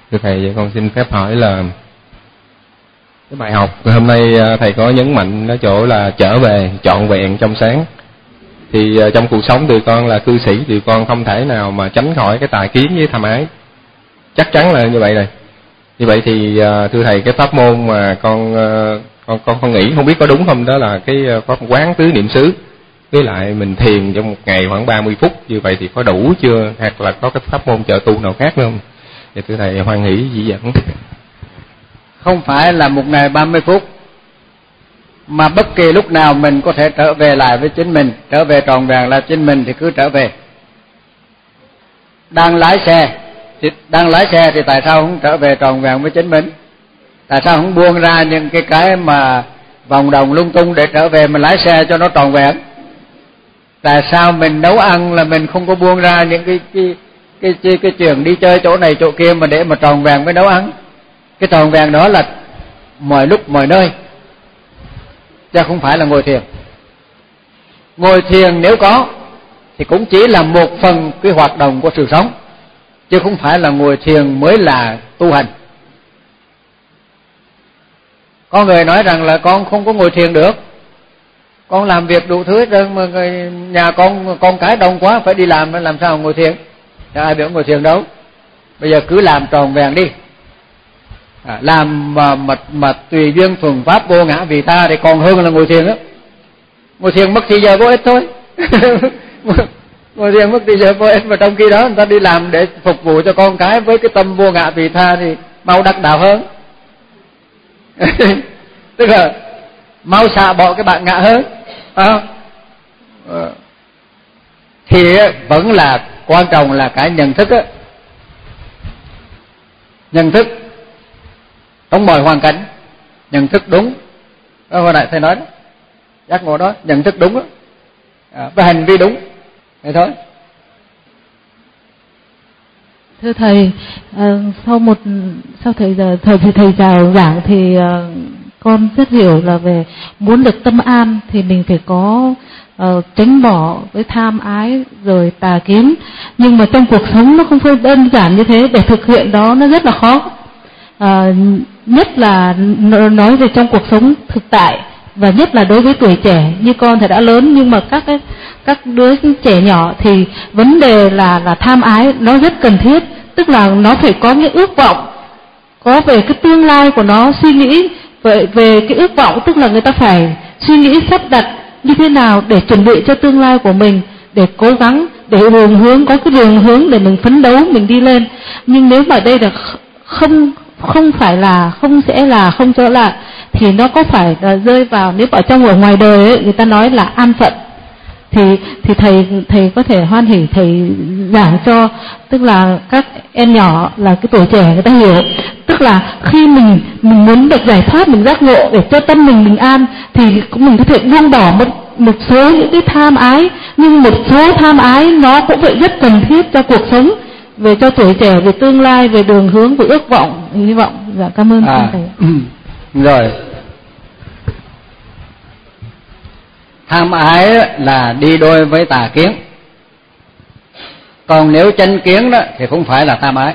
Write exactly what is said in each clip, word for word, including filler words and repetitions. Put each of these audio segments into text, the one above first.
Thưa thầy, vậy con xin phép hỏi là cái bài học hôm nay thầy có nhấn mạnh ở chỗ là trở về trọn vẹn trong sáng. Thì trong cuộc sống tụi con là cư sĩ, tụi con không thể nào mà tránh khỏi cái tà kiến với tham ái. Chắc chắn là như vậy rồi. Như vậy thì thưa thầy, cái pháp môn mà con con con con nghĩ không biết có đúng không, đó là cái pháp quán tứ niệm xứ với lại mình thiền trong một ngày khoảng ba mươi phút, như vậy thì có đủ chưa, hoặc là có cái pháp môn trợ tu nào khác nữa không? Thì thưa thầy hoan hỷ chỉ dẫn. Không phải là một ngày ba mươi phút, mà bất kỳ lúc nào mình có thể trở về lại với chính mình, trở về trọn vẹn là chính mình thì cứ trở về. Đang lái xe thì đang lái xe thì tại sao không trở về trọn vẹn với chính mình? Tại sao không buông ra những cái cái mà vòng đồng lung tung để trở về mình lái xe cho nó trọn vẹn? Tại sao mình nấu ăn là mình không có buông ra những cái cái cái cái, cái chuyện đi chơi chỗ này chỗ kia mà để mà trọn vẹn với nấu ăn? Cái trọn vẹn đó là mọi lúc mọi nơi, chứ không phải là ngồi thiền. Ngồi thiền nếu có thì cũng chỉ là một phần cái hoạt động của sự sống, chứ không phải là ngồi thiền mới là tu hành. Có người nói rằng là con không có ngồi thiền được, con làm việc đủ thứ hết trơn mà người nhà con con cái đông quá phải đi làm, làm sao ngồi thiền? Chứ ai biết ngồi thiền đâu. Bây giờ cứ làm tròn vẹn đi, à, làm mà, mà mà tùy duyên thuần pháp vô ngã vì ta thì còn hơn là ngồi thiền đó. Ngồi thiền mất thì giờ vô ích thôi. Ngồi thiền mất thì giờ vô ích, mà trong khi đó người ta đi làm để phục vụ cho con cái với cái tâm vô ngã vì tha thì mau đắc đạo hơn. Tức là mau xả bỏ cái bản ngã hơn. À, thì vẫn là quan trọng là cái nhận thức á, nhận thức trong mọi hoàn cảnh, nhận thức đúng. Đó, hồi nãy thầy nói đó, giác ngộ đó, nhận thức đúng đó, à, và hành vi đúng, thế thôi. Thưa thầy, uh, sau một sau thời giờ thời thì thầy chào giảng thì uh, con rất hiểu là về muốn được tâm an thì mình phải có uh, tránh bỏ với tham ái rồi tà kiến, nhưng mà trong cuộc sống nó không phải đơn giản như thế, để thực hiện đó nó rất là khó. Uh, nhất là nói về trong cuộc sống thực tại, và nhất là đối với tuổi trẻ như con thì đã lớn, nhưng mà các cái các đứa trẻ nhỏ thì vấn đề là là tham ái nó rất cần thiết, tức là nó phải có những ước vọng, có về cái tương lai của nó, suy nghĩ về về cái ước vọng, tức là người ta phải suy nghĩ sắp đặt như thế nào để chuẩn bị cho tương lai của mình, để cố gắng để đường hướng, có cái đường hướng để mình phấn đấu, mình đi lên. Nhưng nếu mà đây là không không phải là không sẽ là không cho là thì nó có phải là rơi vào, nếu ở trong ở ngoài đời ấy, người ta nói là an phận, thì thì thầy thầy có thể hoan hỉ thầy giảng cho, tức là các em nhỏ là cái tuổi trẻ người ta hiểu, tức là khi mình mình muốn được giải thoát, mình giác ngộ để cho tâm mình bình an thì mình có thể buông bỏ một một số những cái tham ái, nhưng một số tham ái nó cũng vậy rất cần thiết cho cuộc sống, về cho tuổi trẻ, về tương lai, về đường hướng, về ước vọng, hy vọng. Dạ cảm ơn à, thầy. Rồi, tham ái là đi đôi với tà kiến, còn nếu chánh kiến đó thì không phải là tham ái.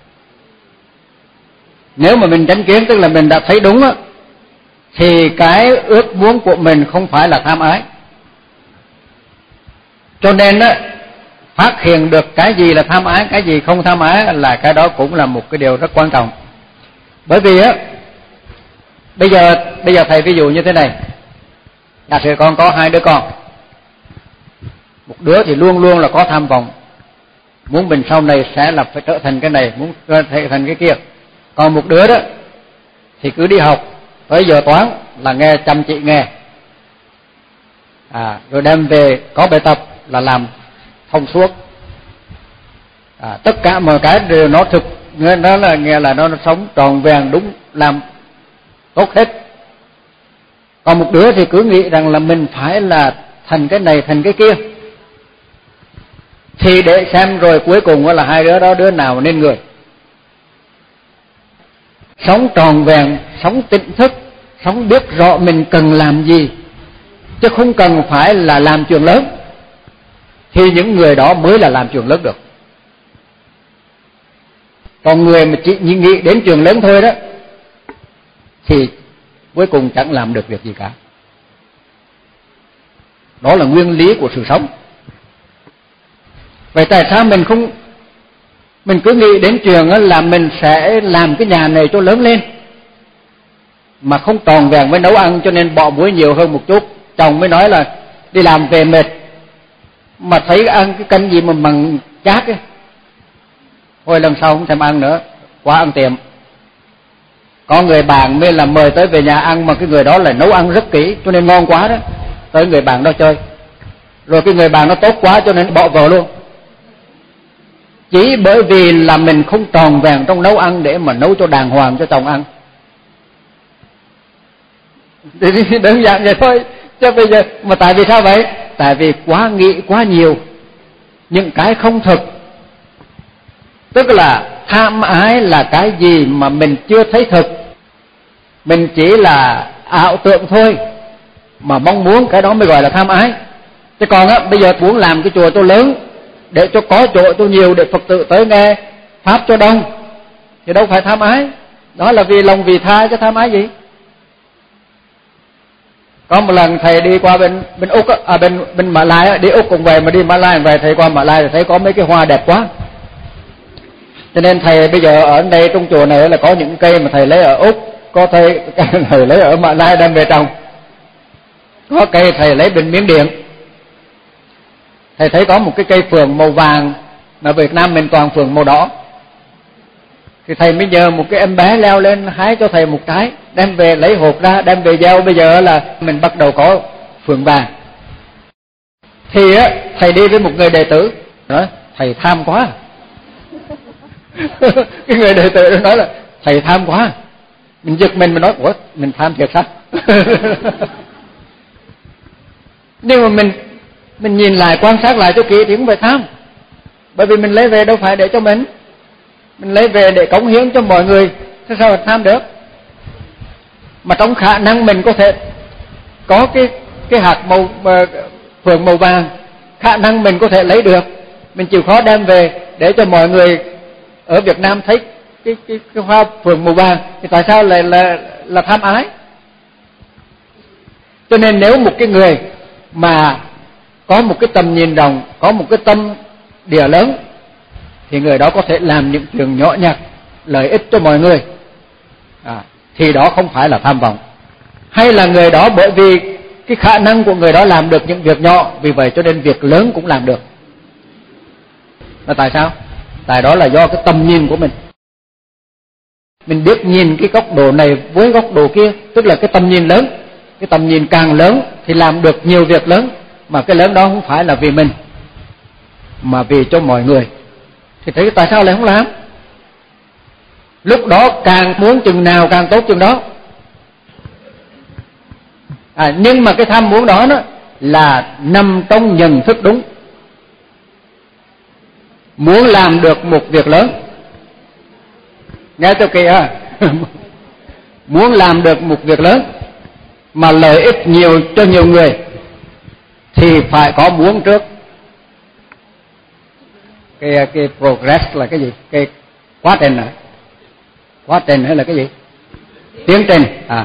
Nếu mà mình chánh kiến tức là mình đã thấy đúng đó, thì cái ước muốn của mình không phải là tham ái. Cho nên đó, phát hiện được cái gì là tham ái, cái gì không tham ái là cái đó cũng là một cái điều rất quan trọng. Bởi vì á, bây giờ bây giờ thầy ví dụ như thế này, giả sử con có hai đứa con, một đứa thì luôn luôn là có tham vọng, muốn mình sau này sẽ là phải trở thành cái này, muốn trở thành cái kia. Còn một đứa đó thì cứ đi học tới giờ toán là nghe chăm chỉ nghe, à, rồi đem về có bài tập là làm thông suốt, à, tất cả mọi cái đều nó thực, nó là nghe là nó, nó sống tròn vẹn đúng, làm tốt hết. Còn một đứa thì cứ nghĩ rằng là mình phải là thành cái này thành cái kia, thì để xem rồi cuối cùng là hai đứa đó đứa nào nên người. Sống tròn vẹn, sống tỉnh thức, sống biết rõ mình cần làm gì, chứ không cần phải là làm chuyện lớn, thì những người đó mới là làm chuyện lớn được. Còn người mà chỉ nghĩ đến chuyện lớn thôi đó thì cuối cùng chẳng làm được việc gì cả. Đó là nguyên lý của sự sống. Vậy tại sao mình không mình cứ nghĩ đến chuyện là mình sẽ làm cái nhà này cho lớn lên mà không tròn vẹn với nấu ăn, cho nên bỏ muối nhiều hơn một chút. Chồng mới nói là đi làm về mệt mà thấy ăn cái canh gì mà mặn chát ấy, thôi lần sau không thèm ăn nữa, quá ăn tiệm. Có người bạn mới là mời tới về nhà ăn mà cái người đó là nấu ăn rất kỹ cho nên ngon quá đó, tới người bạn đó chơi, rồi cái người bạn nó tốt quá cho nên bỏ vợ luôn. Chỉ bởi vì là mình không tròn vẹn trong nấu ăn để mà nấu cho đàng hoàng cho chồng ăn. Thì đơn giản vậy thôi. Chứ bây giờ mà tại vì sao vậy? Tại vì quá nghĩ quá nhiều những cái không thực. Tức là tham ái là cái gì mà mình chưa thấy thực, mình chỉ là ảo tưởng thôi, mà mong muốn cái đó mới gọi là tham ái. Chứ còn á, bây giờ muốn làm cái chùa cho lớn để cho có chỗ cho nhiều để Phật tử tới nghe pháp cho đông thì đâu phải tham ái. Đó là vì lòng vì tha chứ tham ái gì. Có một lần thầy đi qua bên bên Úc á, à bên bên Mã Lai á, đi Úc cùng về mà đi Mã Lai về, thầy qua Mã Lai thì thấy có mấy cái hoa đẹp quá. Cho nên thầy bây giờ ở đây trong chùa này là có những cây mà thầy lấy ở Úc, có thầy thầy lấy ở Mã Lai đem về trồng, có cây thầy lấy bên Miến Điện. Thầy thấy có một cái cây phượng màu vàng mà Việt Nam mình toàn phượng màu đỏ, thì thầy mới nhờ một cái em bé leo lên hái cho thầy một trái, đem về lấy hộp ra đem về gieo. Bây giờ là mình bắt đầu có phượng vàng. Thì á, thầy đi với một người đệ tử nói thầy tham quá. Cái người đệ tử nói là thầy tham quá. Mình giật mình, mình nói ủa mình tham thiệt sao? Nhưng mà mình mình nhìn lại quan sát lại cho kỹ thì không phải tham, bởi vì mình lấy về đâu phải để cho mình, mình lấy về để cống hiến cho mọi người, thế sao mà tham được? Mà trong khả năng mình có thể có cái cái hạt màu phượng màu vàng, khả năng mình có thể lấy được, mình chịu khó đem về để cho mọi người ở Việt Nam thấy cái cái, cái hoa phượng màu vàng, thì tại sao lại là là tham ái? Cho nên nếu một cái người mà có một cái tầm nhìn rộng, có một cái tâm địa lớn, thì người đó có thể làm những chuyện nhỏ nhặt lợi ích cho mọi người, à, thì đó không phải là tham vọng. Hay là người đó bởi vì cái khả năng của người đó làm được những việc nhỏ, vì vậy cho nên việc lớn cũng làm được. Là tại sao? Tại đó là do cái tầm nhìn của mình. Mình biết nhìn cái góc độ này với góc độ kia, tức là cái tầm nhìn lớn. Cái tầm nhìn càng lớn thì làm được nhiều việc lớn, mà cái lớn đó không phải là vì mình mà vì cho mọi người. Thì thấy tại sao lại không làm? Lúc đó càng muốn chừng nào càng tốt chừng đó. À, nhưng mà cái tham muốn đó, đó là nằm trong nhận thức đúng. Muốn làm được một việc lớn, nghe cho kìa, muốn làm được một việc lớn mà lợi ích nhiều cho nhiều người thì phải có muốn trước. Cái cái progress là cái gì? Cái quá trình à? Quá trình hay là cái gì? Tiến trình à?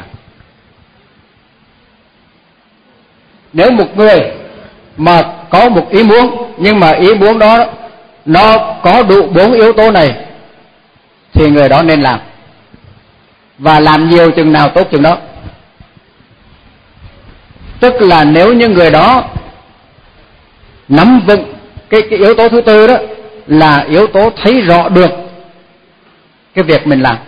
Nếu một người mà có một ý muốn, nhưng mà ý muốn đó nó có đủ bốn yếu tố này, thì người đó nên làm, và làm nhiều chừng nào tốt chừng đó. Tức là nếu như người đó nắm vững cái, cái yếu tố thứ tư đó, là yếu tố thấy rõ được cái việc mình làm,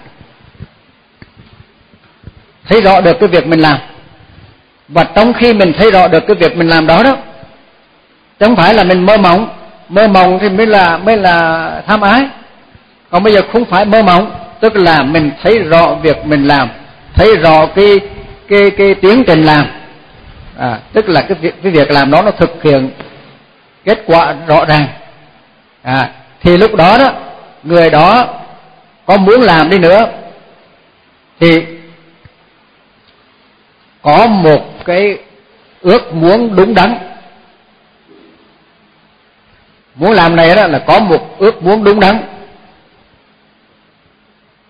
thấy rõ được cái việc mình làm. Và trong khi mình thấy rõ được cái việc mình làm đó đó, chứ không phải là mình mơ mộng. Mơ mộng thì mới là mới là tham ái. Còn bây giờ không phải mơ mộng, tức là mình thấy rõ việc mình làm, thấy rõ cái cái cái tiến trình làm, à, tức là cái việc cái việc làm đó nó thực hiện kết quả rõ ràng. À, thì lúc đó đó, người đó có muốn làm đi nữa thì có một cái ước muốn đúng đắn. Muốn làm này đó là có một ước muốn đúng đắn.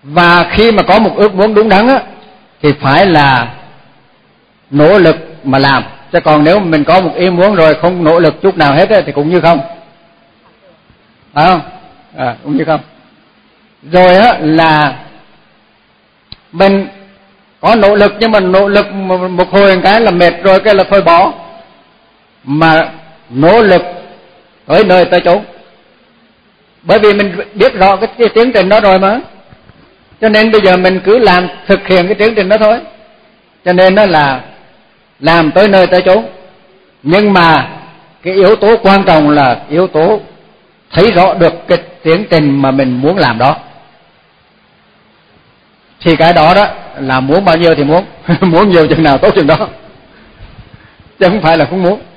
Và khi mà có một ước muốn đúng đắn á, thì phải là nỗ lực mà làm. Chứ còn nếu mình có một ý muốn rồi không nỗ lực chút nào hết á, thì cũng như không. Phải không? À, cũng như không. Rồi á là mình có nỗ lực, nhưng mà nỗ lực một hồi cái là mệt rồi, cái là thôi bỏ. Mà nỗ lực tới nơi tới chốn. Bởi vì mình biết rõ cái, cái tiến trình đó rồi mà. Cho nên bây giờ mình cứ làm, thực hiện cái tiến trình đó thôi. Cho nên đó là làm tới nơi tới chốn. Nhưng mà cái yếu tố quan trọng là yếu tố thấy rõ được cái tiến trình mà mình muốn làm đó. Thì cái đó đó là muốn bao nhiêu thì muốn. Muốn nhiều chừng nào tốt chừng đó, chứ không phải là không muốn.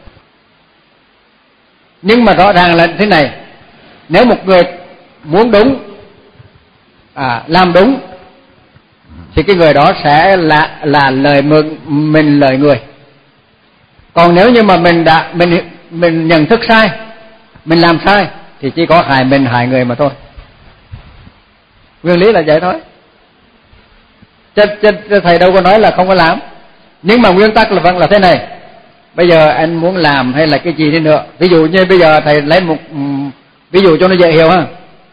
Nhưng mà rõ ràng là thế này, nếu một người muốn đúng, à, làm đúng, thì cái người đó sẽ là là lời mình, mình lời người. Còn nếu như mà mình đã mình mình nhận thức sai, mình làm sai, thì chỉ có hại mình hại người mà thôi. Nguyên lý là vậy thôi. Chứ, chứ thầy đâu có nói là không có làm. Nhưng mà nguyên tắc là vẫn là thế này. Bây giờ anh muốn làm hay là cái gì đi nữa, ví dụ như bây giờ thầy lấy một ví dụ cho nó dễ hiểu ha.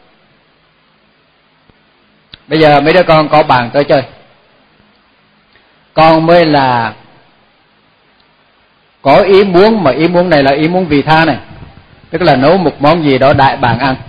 Bây giờ mấy đứa con có bạn tới chơi, con mới là có ý muốn, mà ý muốn này là ý muốn vị tha này, tức là nấu một món gì đó đại bạn ăn.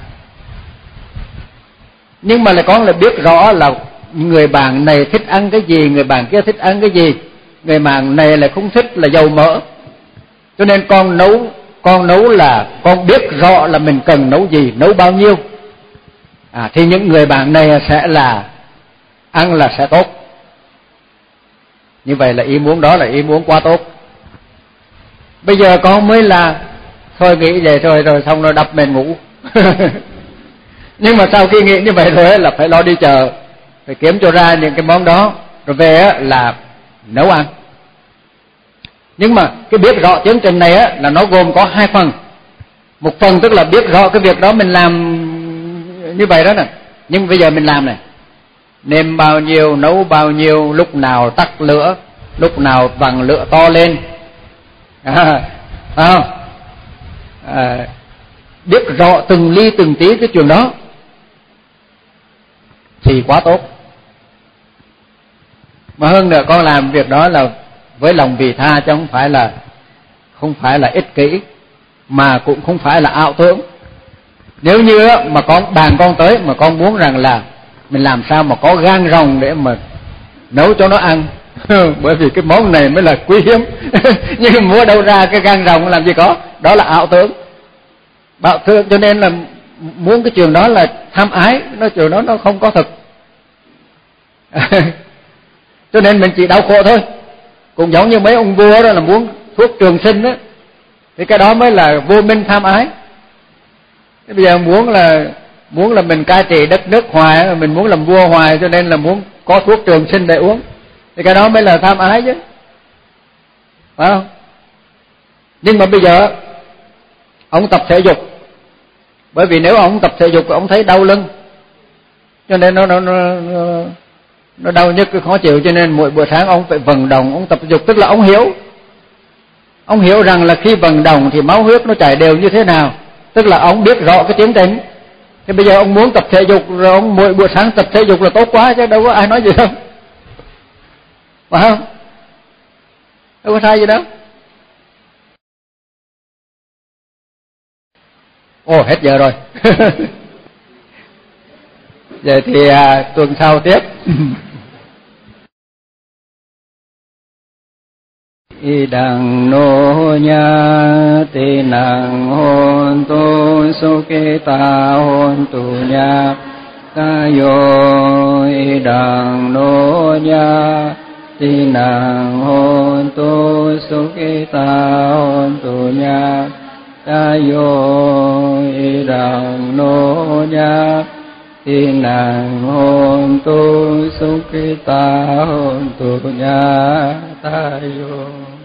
Nhưng mà là con là biết rõ là người bạn này thích ăn cái gì, người bạn kia thích ăn cái gì, người bạn này là không thích là dầu mỡ. Cho nên con nấu, con nấu là con biết rõ là mình cần nấu gì, nấu bao nhiêu. À, thì những người bạn này sẽ là ăn là sẽ tốt. Như vậy là ý muốn đó là ý muốn quá tốt. Bây giờ con mới là thôi nghĩ vậy rồi rồi xong rồi đập mền ngủ. Nhưng mà sau khi nghĩ như vậy rồi là phải lo đi chợ, phải kiếm cho ra những cái món đó, rồi về là nấu ăn. Nhưng mà cái biết rõ tiến trình này á, là nó gồm có hai phần. Một phần tức là biết rõ cái việc đó mình làm như vậy đó nè, nhưng bây giờ mình làm này, nêm bao nhiêu, nấu bao nhiêu, lúc nào tắt lửa, lúc nào vặn lửa to lên, à, phải không? À, biết rõ từng ly từng tí cái chuyện đó thì quá tốt. Mà hơn nữa con làm việc đó là với lòng vị tha, chứ không phải là không phải là ích kỷ, mà cũng không phải là ảo tưởng. Nếu như mà con bàn con tới mà con muốn rằng là mình làm sao mà có gan rồng để mà nấu cho nó ăn, bởi vì cái món này mới là quý hiếm. Nhưng mua đâu ra cái gan rồng làm gì có, đó là ảo tưởng. Bảo thương, cho nên là muốn cái chuyện đó là tham ái, nó chuyện đó nó không có thực. Cho nên mình chỉ đau khổ thôi. Cũng giống như mấy ông vua đó là muốn thuốc trường sinh đó, thì cái đó mới là vô minh tham ái. Thế bây giờ muốn là muốn là mình cai trị đất nước hoài, mình muốn làm vua hoài, cho nên là muốn có thuốc trường sinh để uống, thì cái đó mới là tham ái chứ, phải không? Nhưng mà bây giờ ông tập thể dục, bởi vì nếu ông tập thể dục ông thấy đau lưng, cho nên nó nó nó nó đau nhức, khó chịu, cho nên mỗi buổi sáng ông phải vận động, ông tập thể dục. Tức là ông hiểu, ông hiểu rằng là khi vận động thì máu huyết nó chảy đều như thế nào, tức là ông biết rõ cái tiến trình. Thì bây giờ ông muốn tập thể dục rồi ông mỗi buổi sáng tập thể dục là tốt quá, chứ đâu có ai nói gì đâu, phải không? Đâu có sai gì đâu. Ồ, hết giờ rồi. Vậy thì à, tuần sau tiếp. Y đằng nô nha tê năng hôn tu su kê ta hôn tu nha ca yo. Y đằng nô nha tê năng hôn tu su kê ta hôn tu nha ca yo. Y đằng nô nha tê năng hôn tu su kê ta hôn tu nha ta yo.